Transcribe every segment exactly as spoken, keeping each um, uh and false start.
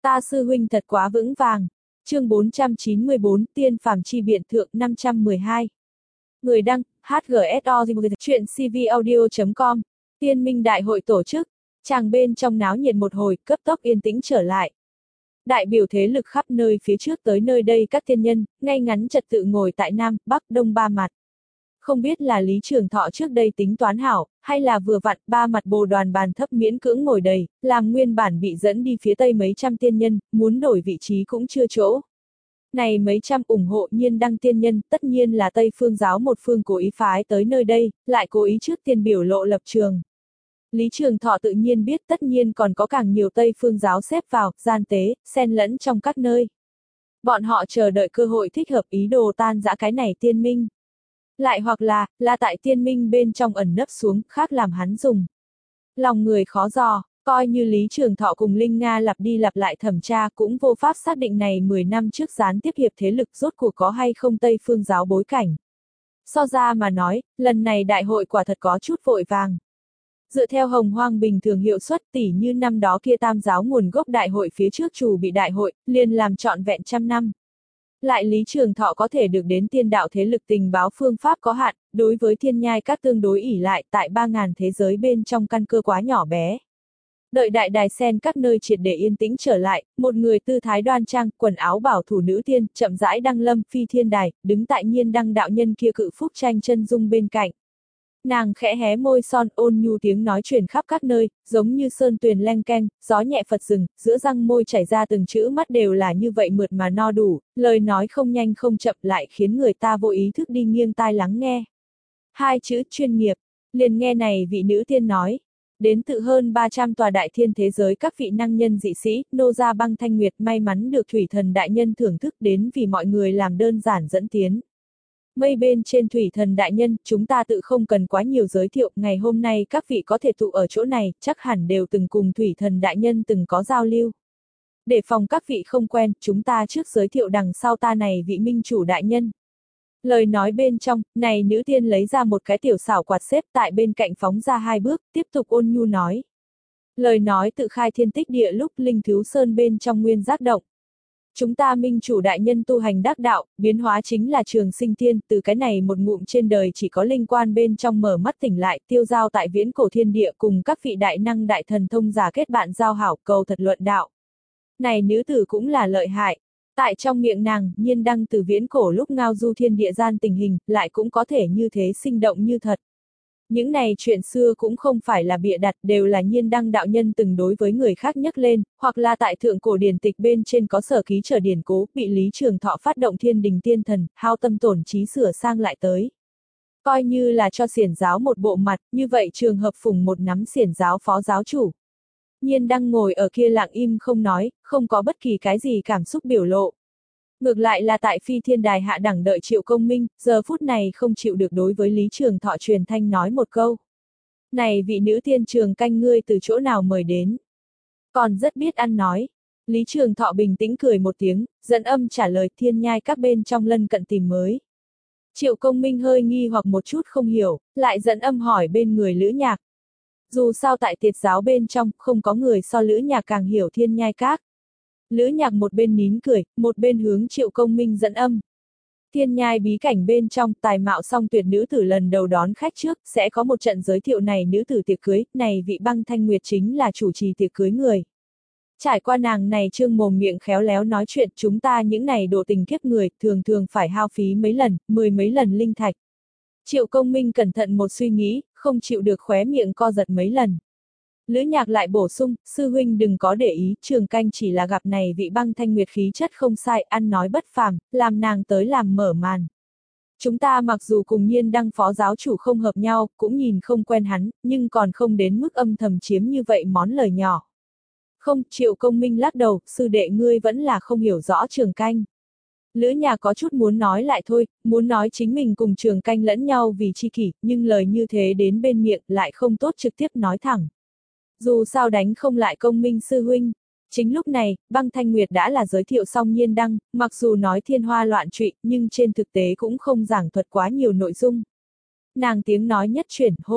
Ta sư huynh thật quá vững vàng. Chương bốn trăm chín mươi bốn, Tiên phàm chi biện thượng năm trăm mười hai. Người đăng, hát giê ét o, chuyện cvaudio chấm com. Tiên minh đại hội tổ chức. Chàng bên trong náo nhiệt một hồi, cấp tốc yên tĩnh trở lại. Đại biểu thế lực khắp nơi phía trước tới nơi đây các tiên nhân, ngay ngắn trật tự ngồi tại Nam, Bắc, Đông ba mặt. Không biết là Lý Trường Thọ trước đây tính toán hảo, hay là vừa vặn ba mặt bồ đoàn bàn thấp miễn cưỡng ngồi đầy, làm nguyên bản bị dẫn đi phía tây mấy trăm tiên nhân, muốn đổi vị trí cũng chưa chỗ. Này mấy trăm ủng hộ Nhiên Đăng tiên nhân, tất nhiên là Tây Phương giáo một phương cố ý phái tới nơi đây, lại cố ý trước tiên biểu lộ lập trường. Lý Trường Thọ tự nhiên biết tất nhiên còn có càng nhiều Tây Phương giáo xếp vào, gian tế, xen lẫn trong các nơi. Bọn họ chờ đợi cơ hội thích hợp ý đồ tan rã cái này tiên minh. Lại hoặc là, là tại tiên minh bên trong ẩn nấp xuống, khác làm hắn dùng. Lòng người khó dò, coi như Lý Trường Thọ cùng Linh Nga lặp đi lặp lại thẩm tra cũng vô pháp xác định này mười năm trước gián tiếp hiệp thế lực rốt cuộc có hay không Tây Phương giáo bối cảnh. So ra mà nói, lần này đại hội quả thật có chút vội vàng. Dựa theo Hồng Hoang bình thường hiệu suất tỉ như năm đó kia tam giáo nguồn gốc đại hội phía trước chủ bị đại hội, liền làm trọn vẹn trăm năm. Lại Lý Trường Thọ có thể được đến tiên đạo thế lực tình báo phương pháp có hạn, đối với thiên nhai các tương đối ỷ lại tại ba ngàn thế giới bên trong căn cơ quá nhỏ bé. Đợi đại đài sen các nơi triệt để yên tĩnh trở lại, một người tư thái đoan trang, quần áo bảo thủ nữ tiên, chậm rãi đăng lâm phi thiên đài, đứng tại Nhiên Đăng đạo nhân kia cự phúc tranh chân dung bên cạnh. Nàng khẽ hé môi son ôn nhu tiếng nói truyền khắp các nơi, giống như sơn tuyền leng keng, gió nhẹ phật rừng, giữa răng môi chảy ra từng chữ mắt đều là như vậy mượt mà no đủ, lời nói không nhanh không chậm lại khiến người ta vô ý thức đi nghiêng tai lắng nghe. Hai chữ chuyên nghiệp, liền nghe này vị nữ tiên nói. Đến tự hơn ba trăm tòa đại thiên thế giới các vị năng nhân dị sĩ, nô gia băng thanh nguyệt may mắn được thủy thần đại nhân thưởng thức đến vì mọi người làm đơn giản dẫn tiến. Mây bên trên thủy thần đại nhân, chúng ta tự không cần quá nhiều giới thiệu, ngày hôm nay các vị có thể tụ ở chỗ này, chắc hẳn đều từng cùng thủy thần đại nhân từng có giao lưu. Để phòng các vị không quen, chúng ta trước giới thiệu đằng sau ta này vị minh chủ đại nhân. Lời nói bên trong, này nữ tiên lấy ra một cái tiểu xảo quạt xếp tại bên cạnh phóng ra hai bước, tiếp tục ôn nhu nói. Lời nói tự khai thiên tích địa lúc linh thiếu sơn bên trong nguyên giác động. Chúng ta minh chủ đại nhân tu hành đắc đạo, biến hóa chính là trường sinh tiên, từ cái này một ngụm trên đời chỉ có linh quan bên trong mở mắt tỉnh lại, tiêu giao tại viễn cổ thiên địa cùng các vị đại năng đại thần thông giả kết bạn giao hảo cầu thật luận đạo. Này nữ tử cũng là lợi hại. Tại trong miệng nàng, Nhiên Đăng từ viễn cổ lúc ngao du thiên địa gian tình hình, lại cũng có thể như thế sinh động như thật. Những này chuyện xưa cũng không phải là bịa đặt, đều là Nhiên Đăng đạo nhân từng đối với người khác nhắc lên, hoặc là tại thượng cổ điển tịch bên trên có sở ký trở điển cố, bị Lý Trường Thọ phát động thiên đình tiên thần, hao tâm tổn trí sửa sang lại tới. Coi như là cho xiển giáo một bộ mặt, như vậy trường hợp phùng một nắm xiển giáo phó giáo chủ. Nhiên Đăng ngồi ở kia lặng im không nói, không có bất kỳ cái gì cảm xúc biểu lộ. Ngược lại là tại phi thiên đài hạ đẳng đợi Triệu Công Minh, giờ phút này không chịu được đối với Lý Trường Thọ truyền thanh nói một câu. Này vị nữ tiên Trường Canh ngươi từ chỗ nào mời đến? Còn rất biết ăn nói. Lý Trường Thọ bình tĩnh cười một tiếng, dẫn âm trả lời thiên nhai các bên trong lân cận tìm mới. Triệu Công Minh hơi nghi hoặc một chút không hiểu, lại dẫn âm hỏi bên người Lữ Nhạc. Dù sao tại tiệt giáo bên trong, không có người so Lữ Nhạc càng hiểu thiên nhai các. Lữ Nhạc một bên nín cười, một bên hướng Triệu Công Minh dẫn âm. Thiên nhai bí cảnh bên trong, tài mạo song tuyệt nữ tử lần đầu đón khách trước, sẽ có một trận giới thiệu này nữ tử tiệc cưới, này vị băng thanh nguyệt chính là chủ trì tiệc cưới người. Trải qua nàng này trương mồm miệng khéo léo nói chuyện, chúng ta những này độ tình kiếp người, thường thường phải hao phí mấy lần, mười mấy lần linh thạch. Triệu Công Minh cẩn thận một suy nghĩ, không chịu được khóe miệng co giật mấy lần. Lữ Nhạc lại bổ sung, sư huynh đừng có để ý, Trường Canh chỉ là gặp này vị băng thanh nguyệt khí chất không sai, ăn nói bất phàm, làm nàng tới làm mở màn. Chúng ta mặc dù cùng Nhiên Đăng phó giáo chủ không hợp nhau, cũng nhìn không quen hắn, nhưng còn không đến mức âm thầm chiếm như vậy món lời nhỏ. Không, Triệu Công Minh lắc đầu, sư đệ ngươi vẫn là không hiểu rõ Trường Canh. Lữ Nhạc có chút muốn nói lại thôi, muốn nói chính mình cùng Trường Canh lẫn nhau vì chi kỷ, nhưng lời như thế đến bên miệng lại không tốt trực tiếp nói thẳng. Dù sao đánh không lại Công Minh sư huynh. Chính lúc này, băng thanh nguyệt đã là giới thiệu xong Nhiên Đăng, mặc dù nói thiên hoa loạn trụy, nhưng trên thực tế cũng không giảng thuật quá nhiều nội dung. Nàng tiếng nói nhất chuyển, hô.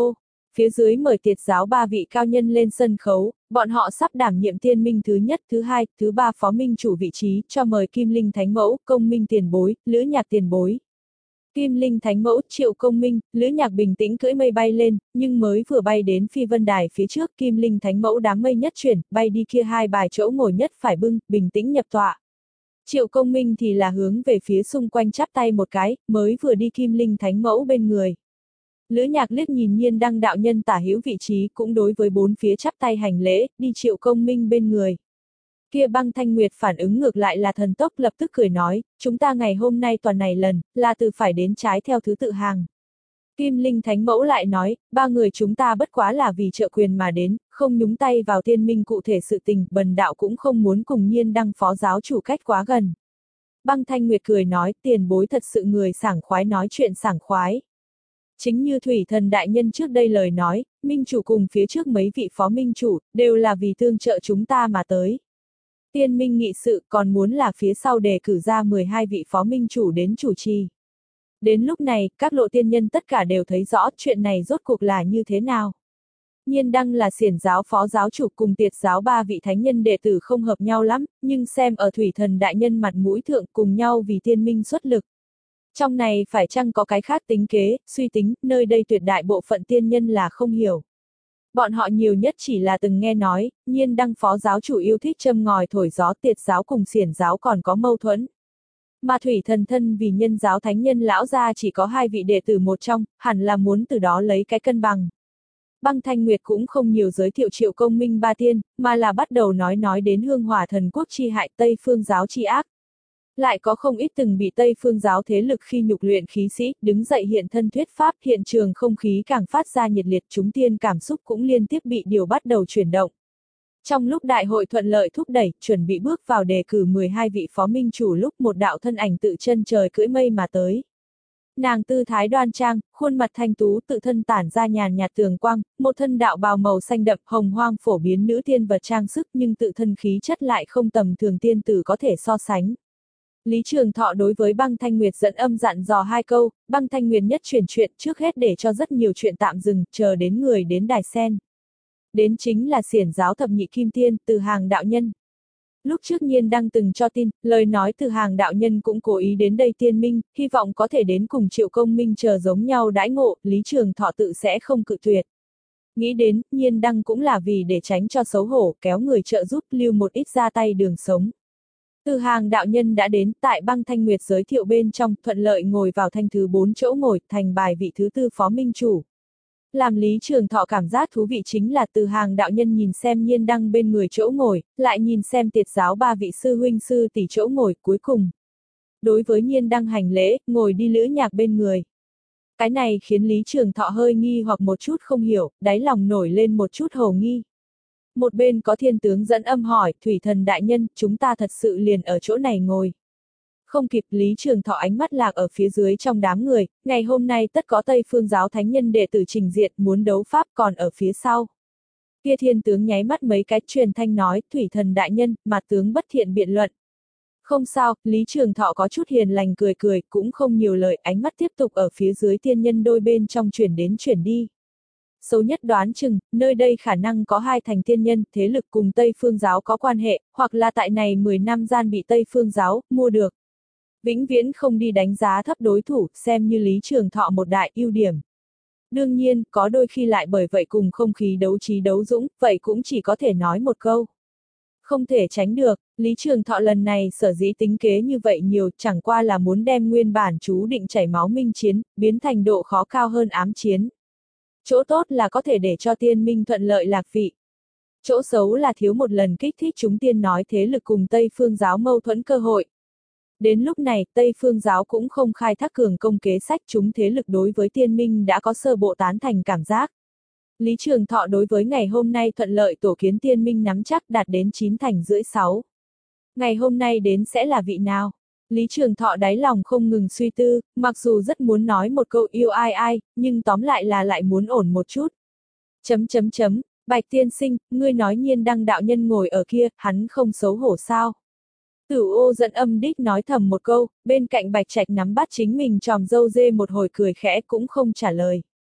Phía dưới mời tiệt giáo ba vị cao nhân lên sân khấu, bọn họ sắp đảm nhiệm tiên minh thứ nhất, thứ hai, thứ ba phó minh chủ vị trí, cho mời Kim Linh Thánh Mẫu, Công Minh tiền bối, Lữ Nhạc tiền bối. Kim Linh Thánh Mẫu, Triệu Công Minh, Lữ Nhạc bình tĩnh cưỡi mây bay lên, nhưng mới vừa bay đến phi vân đài phía trước, Kim Linh Thánh Mẫu đám mây nhất chuyển, bay đi kia hai bài chỗ ngồi nhất phải bưng, bình tĩnh nhập tọa. Triệu Công Minh thì là hướng về phía xung quanh chắp tay một cái, mới vừa đi Kim Linh Thánh Mẫu bên người. Lữ Nhạc liếc nhìn Nhiên Đăng đạo nhân tả hữu vị trí, cũng đối với bốn phía chắp tay hành lễ, đi Triệu Công Minh bên người. Kia Băng Thanh Nguyệt phản ứng ngược lại là thần tốc, lập tức cười nói, chúng ta ngày hôm nay toàn này lần, là từ phải đến trái theo thứ tự hàng. Kim Linh Thánh Mẫu lại nói, ba người chúng ta bất quá là vì trợ quyền mà đến, không nhúng tay vào tiên minh cụ thể sự tình, bần đạo cũng không muốn cùng Nhiên Đăng phó giáo chủ cách quá gần. Băng Thanh Nguyệt cười nói, tiền bối thật sự người sảng khoái nói chuyện sảng khoái. Chính như Thủy Thần Đại Nhân trước đây lời nói, minh chủ cùng phía trước mấy vị phó minh chủ, đều là vì tương trợ chúng ta mà tới. Tiên minh nghị sự còn muốn là phía sau đề cử ra mười hai vị phó minh chủ đến chủ trì. Đến lúc này, các lộ tiên nhân tất cả đều thấy rõ chuyện này rốt cuộc là như thế nào. Nhiên Đăng là xiển giáo phó giáo chủ cùng tiệt giáo ba vị thánh nhân đệ tử không hợp nhau lắm, nhưng xem ở Thủy Thần Đại Nhân mặt mũi thượng cùng nhau vì tiên minh xuất lực. Trong này phải chăng có cái khác tính kế, suy tính, nơi đây tuyệt đại bộ phận tiên nhân là không hiểu. Bọn họ nhiều nhất chỉ là từng nghe nói, Nhiên Đăng phó giáo chủ yêu thích châm ngòi thổi gió, tiệt giáo cùng xiển giáo còn có mâu thuẫn. Mà Thủy Thần thân vì nhân giáo thánh nhân lão gia chỉ có hai vị đệ tử một trong, hẳn là muốn từ đó lấy cái cân bằng. Băng Thanh Nguyệt cũng không nhiều giới thiệu Triệu Công Minh ba tiên, mà là bắt đầu nói nói đến hương hỏa thần quốc chi hại, Tây phương giáo chi ác. Lại có không ít từng bị Tây phương giáo thế lực khi nhục luyện khí sĩ, đứng dậy hiện thân thuyết pháp, hiện trường không khí càng phát ra nhiệt liệt, chúng tiên cảm xúc cũng liên tiếp bị điều bắt đầu chuyển động. Trong lúc đại hội thuận lợi thúc đẩy, chuẩn bị bước vào đề cử mười hai vị phó minh chủ lúc một đạo thân ảnh tự chân trời cưỡi mây mà tới. Nàng tư thái đoan trang, khuôn mặt thanh tú, tự thân tản ra nhàn nhạt tường quang, một thân đạo bào màu xanh đậm hồng hoang phổ biến nữ tiên vật trang sức, nhưng tự thân khí chất lại không tầm thường tiên tử có thể so sánh. Lý Trường Thọ đối với Băng Thanh Nguyệt dẫn âm dặn dò hai câu, Băng Thanh Nguyệt nhất chuyển chuyện trước hết để cho rất nhiều chuyện tạm dừng, chờ đến người đến đài sen. Đến chính là xiển giáo thập nhị kim tiên, Từ Hàng đạo nhân. Lúc trước Nhiên Đăng từng cho tin, lời nói Từ Hàng đạo nhân cũng cố ý đến đây tiên minh, hy vọng có thể đến cùng Triệu Công Minh chờ giống nhau đãi ngộ, Lý Trường Thọ tự sẽ không cự tuyệt. Nghĩ đến, Nhiên Đăng cũng là vì để tránh cho xấu hổ, kéo người trợ giúp lưu một ít ra tay đường sống. Từ Hàng đạo nhân đã đến, tại Băng Thanh Nguyệt giới thiệu bên trong, thuận lợi ngồi vào thanh thứ bốn chỗ ngồi, thành bài vị thứ tư phó minh chủ. Làm Lý Trường Thọ cảm giác thú vị chính là Từ Hàng đạo nhân nhìn xem Nhiên Đăng bên người chỗ ngồi, lại nhìn xem tiệt giáo ba vị sư huynh sư tỷ chỗ ngồi cuối cùng. Đối với Nhiên Đăng hành lễ, ngồi đi Lữ Nhạc bên người. Cái này khiến Lý Trường Thọ hơi nghi hoặc một chút không hiểu, đáy lòng nổi lên một chút hồ nghi. Một bên có thiên tướng dẫn âm hỏi, Thủy Thần đại nhân, chúng ta thật sự liền ở chỗ này ngồi. Không kịp, Lý Trường Thọ ánh mắt lạc ở phía dưới trong đám người, ngày hôm nay tất có Tây phương giáo thánh nhân đệ tử trình diện muốn đấu pháp còn ở phía sau. Kia thiên tướng nháy mắt mấy cái truyền thanh nói, Thủy Thần đại nhân, mà tướng bất thiện biện luận. Không sao, Lý Trường Thọ có chút hiền lành cười cười, cũng không nhiều lời, ánh mắt tiếp tục ở phía dưới tiên nhân đôi bên trong chuyển đến chuyển đi. Xấu nhất đoán chừng, nơi đây khả năng có hai thành tiên nhân, thế lực cùng Tây phương giáo có quan hệ, hoặc là tại này mười năm gian bị Tây phương giáo mua được. Vĩnh viễn không đi đánh giá thấp đối thủ, xem như Lý Trường Thọ một đại ưu điểm. Đương nhiên, có đôi khi lại bởi vậy cùng không khí đấu trí đấu dũng, vậy cũng chỉ có thể nói một câu. Không thể tránh được, Lý Trường Thọ lần này sở dĩ tính kế như vậy nhiều, chẳng qua là muốn đem nguyên bản chú định chảy máu minh chiến, biến thành độ khó cao hơn ám chiến. Chỗ tốt là có thể để cho tiên minh thuận lợi lạc vị. Chỗ xấu là thiếu một lần kích thích chúng tiên nói thế lực cùng Tây phương giáo mâu thuẫn cơ hội. Đến lúc này, Tây phương giáo cũng không khai thác cường công kế sách, chúng thế lực đối với tiên minh đã có sơ bộ tán thành cảm giác. Lý Trường Thọ đối với ngày hôm nay thuận lợi tổ kiến tiên minh nắm chắc đạt đến chín thành rưỡi sáu. Ngày hôm nay đến sẽ là vị nào? Lý Trường Thọ đáy lòng không ngừng suy tư, mặc dù rất muốn nói một câu yêu ai ai, nhưng tóm lại là lại muốn ổn một chút. Chấm chấm chấm, Bạch tiên sinh, ngươi nói Nhiên Đăng đạo nhân ngồi ở kia, hắn không xấu hổ sao? Tử Ô dẫn âm đích nói thầm một câu, bên cạnh Bạch Trạch nắm bắt chính mình tròm râu dê một hồi cười khẽ cũng không trả lời.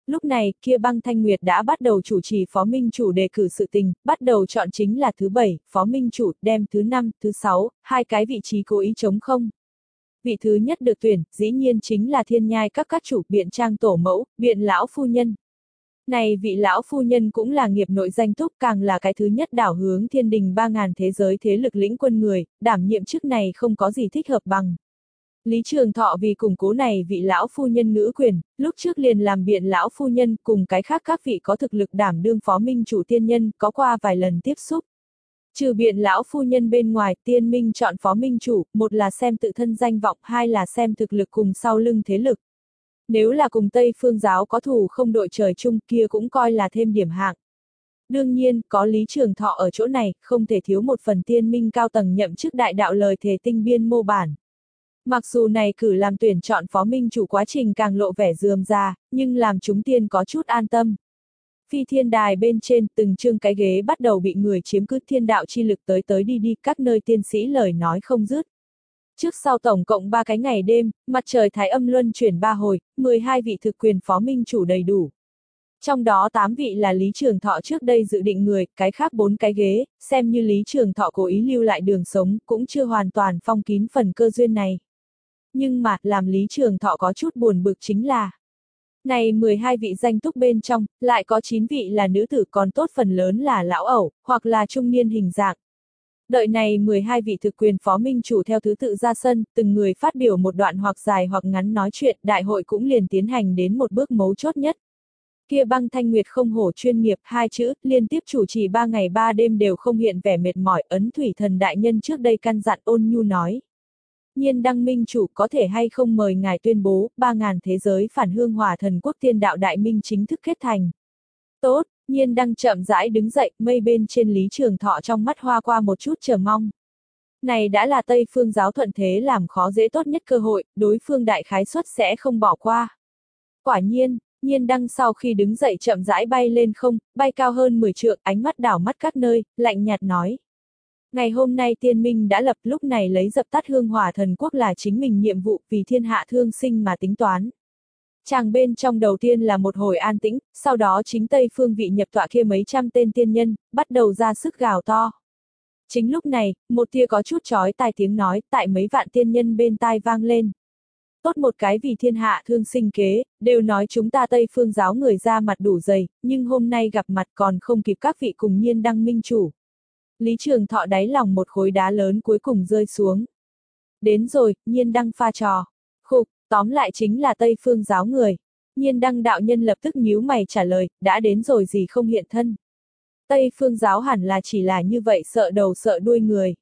Lúc này, kia Băng Thanh Nguyệt đã bắt đầu chủ trì phó minh chủ đề cử sự tình, bắt đầu chọn chính là thứ bảy, phó minh chủ, đem thứ năm, thứ sáu, hai cái vị trí cố ý trống không. Vị thứ nhất được tuyển, dĩ nhiên chính là thiên nhai các các chủ biện trang tổ mẫu, biện lão phu nhân. Này vị lão phu nhân cũng là nghiệp nội danh túc, càng là cái thứ nhất đảo hướng thiên đình ba ngàn thế giới thế lực lĩnh quân người, đảm nhiệm chức này không có gì thích hợp bằng. Lý Trường Thọ vì củng cố này vị lão phu nhân ngữ quyền, lúc trước liền làm biện lão phu nhân cùng cái khác các vị có thực lực đảm đương phó minh chủ tiên nhân có qua vài lần tiếp xúc. Trừ biện lão phu nhân bên ngoài, tiên minh chọn phó minh chủ, một là xem tự thân danh vọng, hai là xem thực lực cùng sau lưng thế lực. Nếu là cùng Tây Phương giáo có thù không đội trời chung kia cũng coi là thêm điểm hạng. Đương nhiên, có Lý Trường Thọ ở chỗ này, không thể thiếu một phần tiên minh cao tầng nhậm chức đại đạo lời thề tinh biên mô bản. Mặc dù này cử làm tuyển chọn phó minh chủ quá trình càng lộ vẻ rườm rà, nhưng làm chúng tiên có chút an tâm. Phi thiên đài bên trên, từng chương cái ghế bắt đầu bị người chiếm cứ, thiên đạo chi lực tới tới đi đi, các nơi tiên sĩ lời nói không dứt. Trước sau tổng cộng ba cái ngày đêm, mặt trời thái âm luân chuyển ba hồi, mười hai vị thực quyền phó minh chủ đầy đủ. Trong đó tám vị là Lý Trường Thọ trước đây dự định người, cái khác bốn cái ghế, xem như Lý Trường Thọ cố ý lưu lại đường sống, cũng chưa hoàn toàn phong kín phần cơ duyên này. Nhưng mà, làm Lý Trường Thọ có chút buồn bực chính là, này mười hai vị danh túc bên trong, lại có chín vị là nữ tử, còn tốt phần lớn là lão ẩu, hoặc là trung niên hình dạng. Đợi này mười hai vị thực quyền phó minh chủ theo thứ tự ra sân, từng người phát biểu một đoạn hoặc dài hoặc ngắn nói chuyện, đại hội cũng liền tiến hành đến một bước mấu chốt nhất. Kia Băng Thanh Nguyệt không hổ chuyên nghiệp, hai chữ, liên tiếp chủ trì ba ngày ba đêm đều không hiện vẻ mệt mỏi, ấn thủy thần đại nhân trước đây căn dặn ôn nhu nói. Nhiên đăng minh chủ có thể hay không mời ngài tuyên bố, ba ngàn thế giới phản hương hòa thần quốc tiên đạo đại minh chính thức kết thành. Tốt, Nhiên đăng chậm rãi đứng dậy, mây bên trên Lý Trường Thọ trong mắt hoa qua một chút chờ mong. Này đã là Tây Phương giáo thuận thế làm khó dễ tốt nhất cơ hội, đối phương đại khái suất sẽ không bỏ qua. Quả nhiên, Nhiên đăng sau khi đứng dậy chậm rãi bay lên không, bay cao hơn mười trượng, ánh mắt đảo mắt các nơi, lạnh nhạt nói. Ngày hôm nay tiên minh đã lập, lúc này lấy dập tắt hương hỏa thần quốc là chính mình nhiệm vụ, vì thiên hạ thương sinh mà tính toán. Chàng bên trong đầu tiên là một hồi an tĩnh, sau đó chính Tây phương vị nhập tọa kia mấy trăm tên tiên nhân, bắt đầu ra sức gào to. Chính lúc này, một tia có chút chói tai tiếng nói, tại mấy vạn tiên nhân bên tai vang lên. Tốt một cái vì thiên hạ thương sinh kế, đều nói chúng ta Tây phương giáo người ra mặt đủ dày, nhưng hôm nay gặp mặt còn không kịp các vị cùng Nhiên đăng minh chủ. Lý Trường Thọ đáy lòng một khối đá lớn cuối cùng rơi xuống. Đến rồi, Nhiên đăng pha trò. Khục, tóm lại chính là Tây phương giáo người. Nhiên đăng đạo nhân lập tức nhíu mày trả lời, đã đến rồi gì không hiện thân. Tây phương giáo hẳn là chỉ là như vậy sợ đầu sợ đuôi người.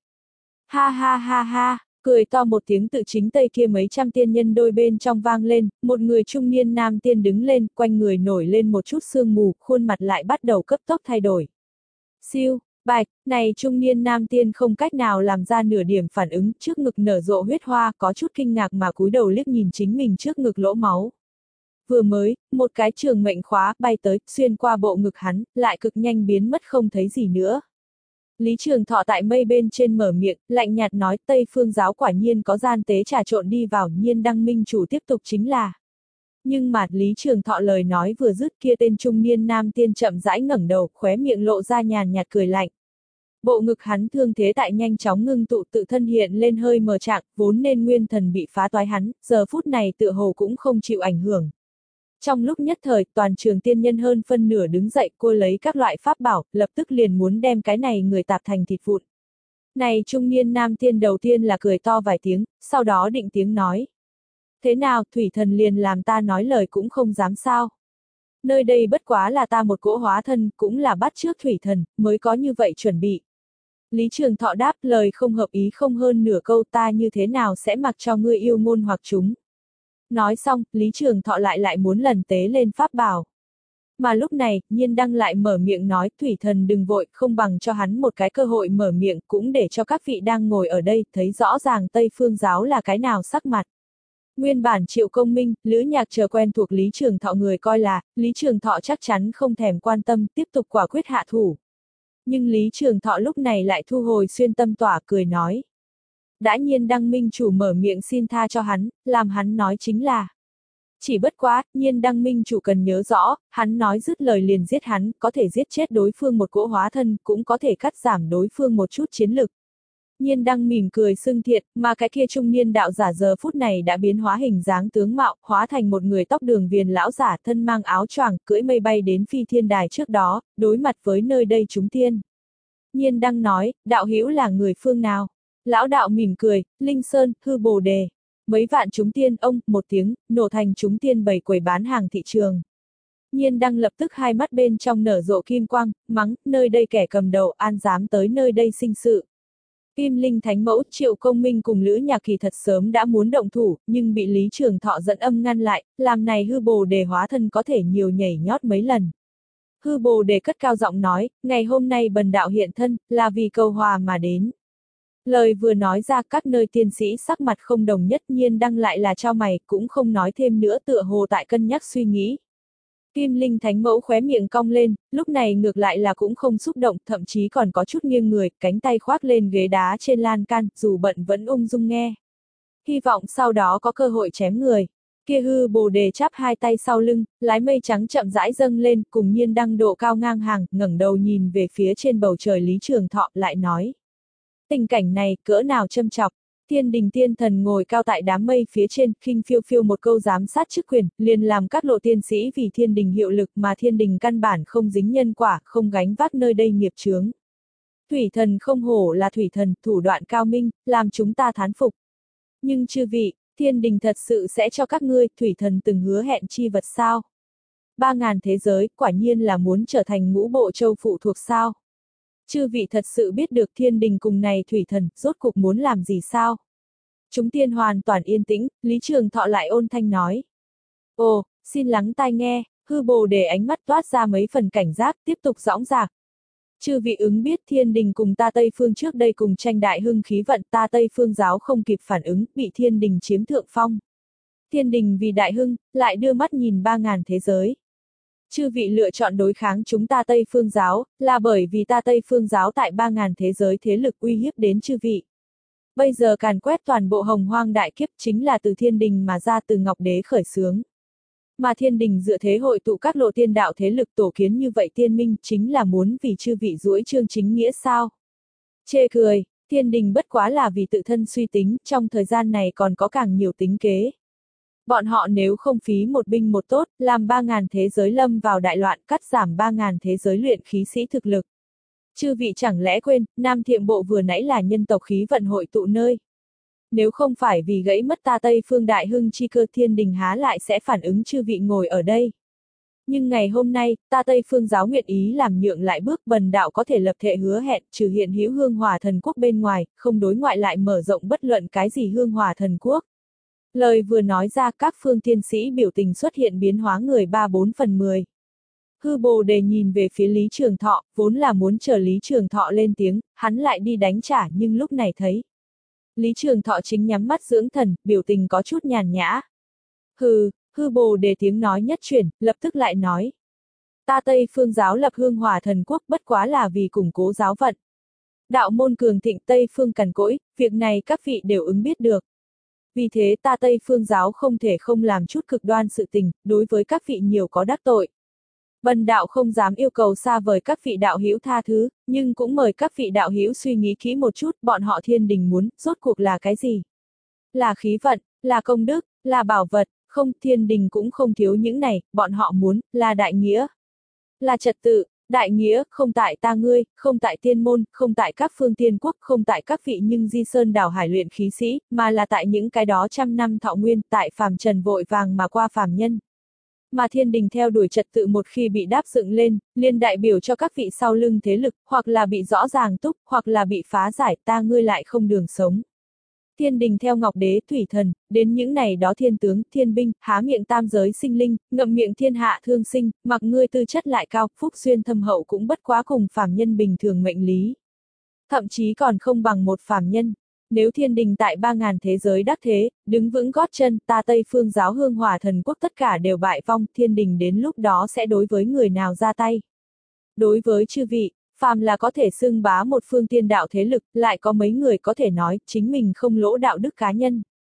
Ha ha ha ha, cười to một tiếng tự chính Tây kia mấy trăm tiên nhân đôi bên trong vang lên, một người trung niên nam tiên đứng lên, quanh người nổi lên một chút sương mù, khuôn mặt lại bắt đầu cấp tốc thay đổi. Siêu. Bạch, này trung niên nam tiên không cách nào làm ra nửa điểm phản ứng, trước ngực nở rộ huyết hoa, có chút kinh ngạc mà cúi đầu liếc nhìn chính mình trước ngực lỗ máu. Vừa mới, một cái trường mệnh khóa bay tới, xuyên qua bộ ngực hắn, lại cực nhanh biến mất không thấy gì nữa. Lý Trường Thọ tại mây bên trên mở miệng, lạnh nhạt nói Tây phương giáo quả nhiên có gian tế trà trộn đi vào, Nhiên đăng minh chủ tiếp tục chính là. Nhưng mà Lý Trường Thọ lời nói vừa dứt kia tên trung niên nam tiên chậm rãi ngẩng đầu, khóe miệng lộ ra nhàn nhạt cười lạnh. Bộ ngực hắn thương thế tại nhanh chóng ngưng tụ tự thân hiện lên hơi mờ trạng, vốn nên nguyên thần bị phá toái hắn, giờ phút này tựa hồ cũng không chịu ảnh hưởng. Trong lúc nhất thời, toàn trường tiên nhân hơn phân nửa đứng dậy, cô lấy các loại pháp bảo, lập tức liền muốn đem cái này người tạp thành thịt vụn. Này trung niên nam tiên đầu tiên là cười to vài tiếng, sau đó định tiếng nói. Thế nào, thủy thần liền làm ta nói lời cũng không dám sao. Nơi đây bất quá là ta một cỗ hóa thân, cũng là bắt trước thủy thần, mới có như vậy chuẩn bị. Lý Trường Thọ đáp lời không hợp ý không hơn nửa câu, ta như thế nào sẽ mặc cho ngươi yêu ngôn hoặc chúng. Nói xong, Lý Trường Thọ lại lại muốn lần tế lên pháp bảo. Mà lúc này, Nhiên đăng lại mở miệng nói, thủy thần đừng vội, không bằng cho hắn một cái cơ hội mở miệng, cũng để cho các vị đang ngồi ở đây, thấy rõ ràng Tây phương giáo là cái nào sắc mặt. Nguyên bản Triệu Công Minh, Lữ Nhạc chờ quen thuộc Lý Trường Thọ người coi là, Lý Trường Thọ chắc chắn không thèm quan tâm, tiếp tục quả quyết hạ thủ. Nhưng Lý Trường Thọ lúc này lại thu hồi xuyên tâm tỏa cười nói. Đã Nhiên đăng minh chủ mở miệng xin tha cho hắn, làm hắn nói chính là. Chỉ bất quá, Nhiên Đăng minh chủ cần nhớ rõ, hắn nói dứt lời liền giết hắn, có thể giết chết đối phương một cỗ hóa thân, cũng có thể cắt giảm đối phương một chút chiến lực. Nhiên Đăng mỉm cười xưng thiện, mà cái kia trung niên đạo giả giờ phút này đã biến hóa hình dáng tướng mạo, hóa thành một người tóc đường viền lão giả thân mang áo choàng, cưỡi mây bay đến phi thiên đài trước đó, đối mặt với nơi đây chúng tiên. Nhiên Đăng nói, đạo hữu là người phương nào? Lão đạo mỉm cười, Linh Sơn, Hư Bồ Đề. Mấy vạn chúng tiên ông, một tiếng, nổ thành chúng tiên bày quầy bán hàng thị trường. Nhiên Đăng lập tức hai mắt bên trong nở rộ kim quang, mắng, nơi đây kẻ cầm đầu an dám tới nơi đây sinh sự. Kim Linh Thánh Mẫu, Triệu Công Minh cùng Lữ Nhạc Kỳ thật sớm đã muốn động thủ, nhưng bị Lý Trường Thọ dẫn âm ngăn lại, làm này Hư Bồ Đề hóa thân có thể nhiều nhảy nhót mấy lần. Hư Bồ Đề cất cao giọng nói, ngày hôm nay bần đạo hiện thân, là vì cầu hòa mà đến. Lời vừa nói ra các nơi tiên sĩ sắc mặt không đồng nhất. Nhiên Đăng lại là trao mày, cũng không nói thêm nữa tựa hồ tại cân nhắc suy nghĩ. Kim Linh Thánh Mẫu khóe miệng cong lên, lúc này ngược lại là cũng không xúc động, thậm chí còn có chút nghiêng người, cánh tay khoác lên ghế đá trên lan can, dù bận vẫn ung dung nghe. Hy vọng sau đó có cơ hội chém người. Kia Hư Bồ Đề chắp hai tay sau lưng, lái mây trắng chậm rãi dâng lên, cùng Nhiên Đăng độ cao ngang hàng, ngẩng đầu nhìn về phía trên bầu trời Lý Trường Thọ, lại nói. Tình cảnh này, cỡ nào châm chọc. Thiên đình tiên thần ngồi cao tại đám mây phía trên, khinh phiêu phiêu một câu giám sát chức quyền, liền làm các lộ tiên sĩ vì thiên đình hiệu lực mà thiên đình căn bản không dính nhân quả, không gánh vác nơi đây nghiệp chướng. Thủy thần không hổ là thủy thần, thủ đoạn cao minh, làm chúng ta thán phục. Nhưng chư vị, thiên đình thật sự sẽ cho các ngươi, thủy thần từng hứa hẹn chi vật sao? Ba ngàn thế giới, quả nhiên là muốn trở thành ngũ bộ châu phụ thuộc sao? Chư vị thật sự biết được thiên đình cùng này thủy thần, rốt cuộc muốn làm gì sao? Chúng tiên hoàn toàn yên tĩnh, Lý Trường Thọ lại ôn thanh nói. Ồ, xin lắng tai nghe, Hư Bồ Đề ánh mắt toát ra mấy phần cảnh giác, tiếp tục dõng dạc. Chư vị ứng biết thiên đình cùng ta Tây Phương trước đây cùng tranh đại hưng khí vận, ta Tây Phương giáo không kịp phản ứng, bị thiên đình chiếm thượng phong. Thiên đình vì đại hưng, lại đưa mắt nhìn ba ngàn thế giới. Chư vị lựa chọn đối kháng chúng ta Tây Phương giáo, là bởi vì ta Tây Phương giáo tại ba ngàn thế giới thế lực uy hiếp đến chư vị. Bây giờ càn quét toàn bộ hồng hoang đại kiếp chính là từ thiên đình mà ra, từ Ngọc Đế khởi xướng. Mà thiên đình dựa thế hội tụ các lộ tiên đạo thế lực tổ kiến như vậy tiên minh, chính là muốn vì chư vị duỗi chương chính nghĩa sao? Chê cười, thiên đình bất quá là vì tự thân suy tính, trong thời gian này còn có càng nhiều tính kế. Bọn họ nếu không phí một binh một tốt, làm ba ngàn thế giới lâm vào đại loạn, cắt giảm ba ngàn thế giới luyện khí sĩ thực lực. Chư vị chẳng lẽ quên, Nam Thiệm Bộ vừa nãy là nhân tộc khí vận hội tụ nơi. Nếu không phải vì gãy mất ta Tây Phương đại hưng chi cơ, thiên đình há lại sẽ phản ứng chư vị ngồi ở đây. Nhưng ngày hôm nay, ta Tây Phương giáo nguyện ý làm nhượng lại bước, bần đạo có thể lập thệ hứa hẹn, trừ hiện hữu hương hòa thần quốc bên ngoài, không đối ngoại lại mở rộng bất luận cái gì hương hòa thần quốc. Lời vừa nói ra, các phương tiên sĩ biểu tình xuất hiện biến hóa người ba bốn phần mười. Hư Bồ Đề nhìn về phía Lý Trường Thọ, vốn là muốn chờ Lý Trường Thọ lên tiếng, hắn lại đi đánh trả, nhưng lúc này thấy. Lý Trường Thọ chính nhắm mắt dưỡng thần, biểu tình có chút nhàn nhã. Hừ, Hư Bồ Đề tiếng nói nhất chuyển, lập tức lại nói. Ta Tây Phương giáo lập hương hòa thần quốc bất quá là vì củng cố giáo vận. Đạo môn cường thịnh Tây Phương cằn cỗi, việc này các vị đều ứng biết được. Vì thế ta Tây Phương giáo không thể không làm chút cực đoan sự tình, đối với các vị nhiều có đắc tội. Bần đạo không dám yêu cầu xa vời các vị đạo hữu tha thứ, nhưng cũng mời các vị đạo hữu suy nghĩ kỹ một chút, bọn họ thiên đình muốn, rốt cuộc là cái gì? Là khí vận, là công đức, là bảo vật, không, thiên đình cũng không thiếu những này, bọn họ muốn, là đại nghĩa. Là trật tự, đại nghĩa, không tại ta ngươi, không tại tiên môn, không tại các phương tiên quốc, không tại các vị nhưng di sơn đảo hải luyện khí sĩ, mà là tại những cái đó trăm năm thọ nguyên, tại phàm trần vội vàng mà qua phàm nhân. Mà thiên đình theo đuổi trật tự một khi bị đáp dựng lên, liên đại biểu cho các vị sau lưng thế lực, hoặc là bị rõ ràng túc, hoặc là bị phá giải, ta ngươi lại không đường sống. Thiên đình theo Ngọc Đế, Thủy Thần, đến những này đó thiên tướng, thiên binh, há miệng tam giới sinh linh, ngậm miệng thiên hạ thương sinh, mặc ngươi tư chất lại cao, phúc xuyên thâm hậu cũng bất quá cùng phàm nhân bình thường mệnh lý. Thậm chí còn không bằng một phàm nhân. Nếu thiên đình tại ba ngàn thế giới đắc thế, đứng vững gót chân, ta Tây Phương giáo hương hòa thần quốc tất cả đều bại vong, thiên đình đến lúc đó sẽ đối với người nào ra tay. Đối với chư vị, phàm là có thể xưng bá một phương tiên đạo thế lực, lại có mấy người có thể nói, chính mình không lỗ đạo đức cá nhân.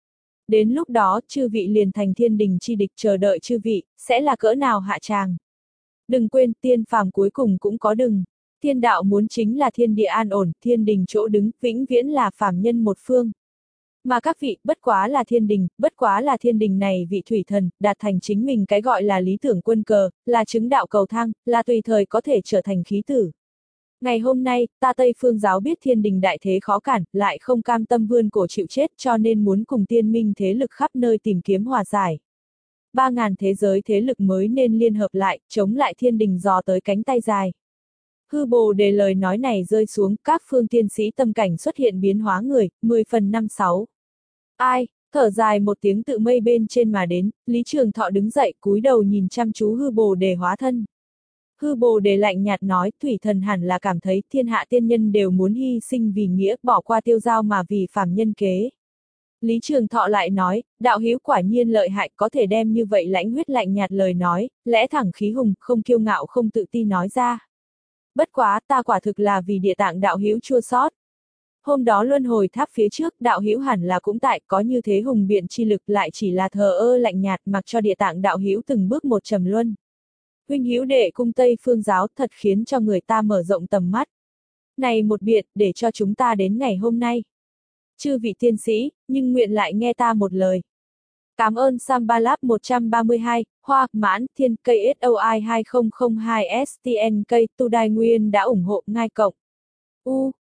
Đến lúc đó, chư vị liền thành thiên đình chi địch, chờ đợi chư vị, sẽ là cỡ nào hạ tràng. Đừng quên, tiên phàm cuối cùng cũng có đừng. Thiên đạo muốn chính là thiên địa an ổn, thiên đình chỗ đứng, vĩnh viễn là phàm nhân một phương. Mà các vị, bất quá là thiên đình, bất quá là thiên đình này vị thủy thần, đạt thành chính mình cái gọi là lý tưởng quân cờ, là chứng đạo cầu thang, là tùy thời có thể trở thành khí tử. Ngày hôm nay, ta Tây Phương giáo biết thiên đình đại thế khó cản, lại không cam tâm vươn cổ chịu chết, cho nên muốn cùng tiên minh thế lực khắp nơi tìm kiếm hòa giải. Ba ngàn thế giới thế lực mới nên liên hợp lại, chống lại thiên đình dò tới cánh tay dài. Hư Bồ Đề lời nói này rơi xuống, các phương tiên sĩ tâm cảnh xuất hiện biến hóa người, mười phần năm sáu. Ai, thở dài một tiếng tự mây bên trên mà đến, Lý Trường Thọ đứng dậy cúi đầu nhìn chăm chú Hư Bồ Đề hóa thân. Hư Bồ Đề lạnh nhạt nói, thủy thần hẳn là cảm thấy thiên hạ tiên nhân đều muốn hy sinh vì nghĩa, bỏ qua tiêu giao mà vì phàm nhân kế. Lý Trường Thọ lại nói, đạo hữu quả nhiên lợi hại, có thể đem như vậy lãnh huyết lạnh nhạt lời nói, lẽ thẳng khí hùng, không kiêu ngạo không tự ti nói ra. Bất quá, ta quả thực là vì địa tạng đạo hữu chua xót. Hôm đó luân hồi tháp phía trước, đạo hữu hẳn là cũng tại, có như thế hùng biện chi lực lại chỉ là thờ ơ lạnh nhạt, mặc cho địa tạng đạo hữu từng bước một trầm luân. Huynh hữu đệ cung Tây Phương giáo thật khiến cho người ta mở rộng tầm mắt. Này một biệt, để cho chúng ta đến ngày hôm nay. Chư vị tiên sĩ, nhưng nguyện lại nghe ta một lời. Cảm ơn Sambalab một trăm ba mươi hai, Hoa, Mãn, Thiên, cây ét o i hai không không hai S T N cây, Tu Đài Nguyên đã ủng hộ Ngai Cộng. U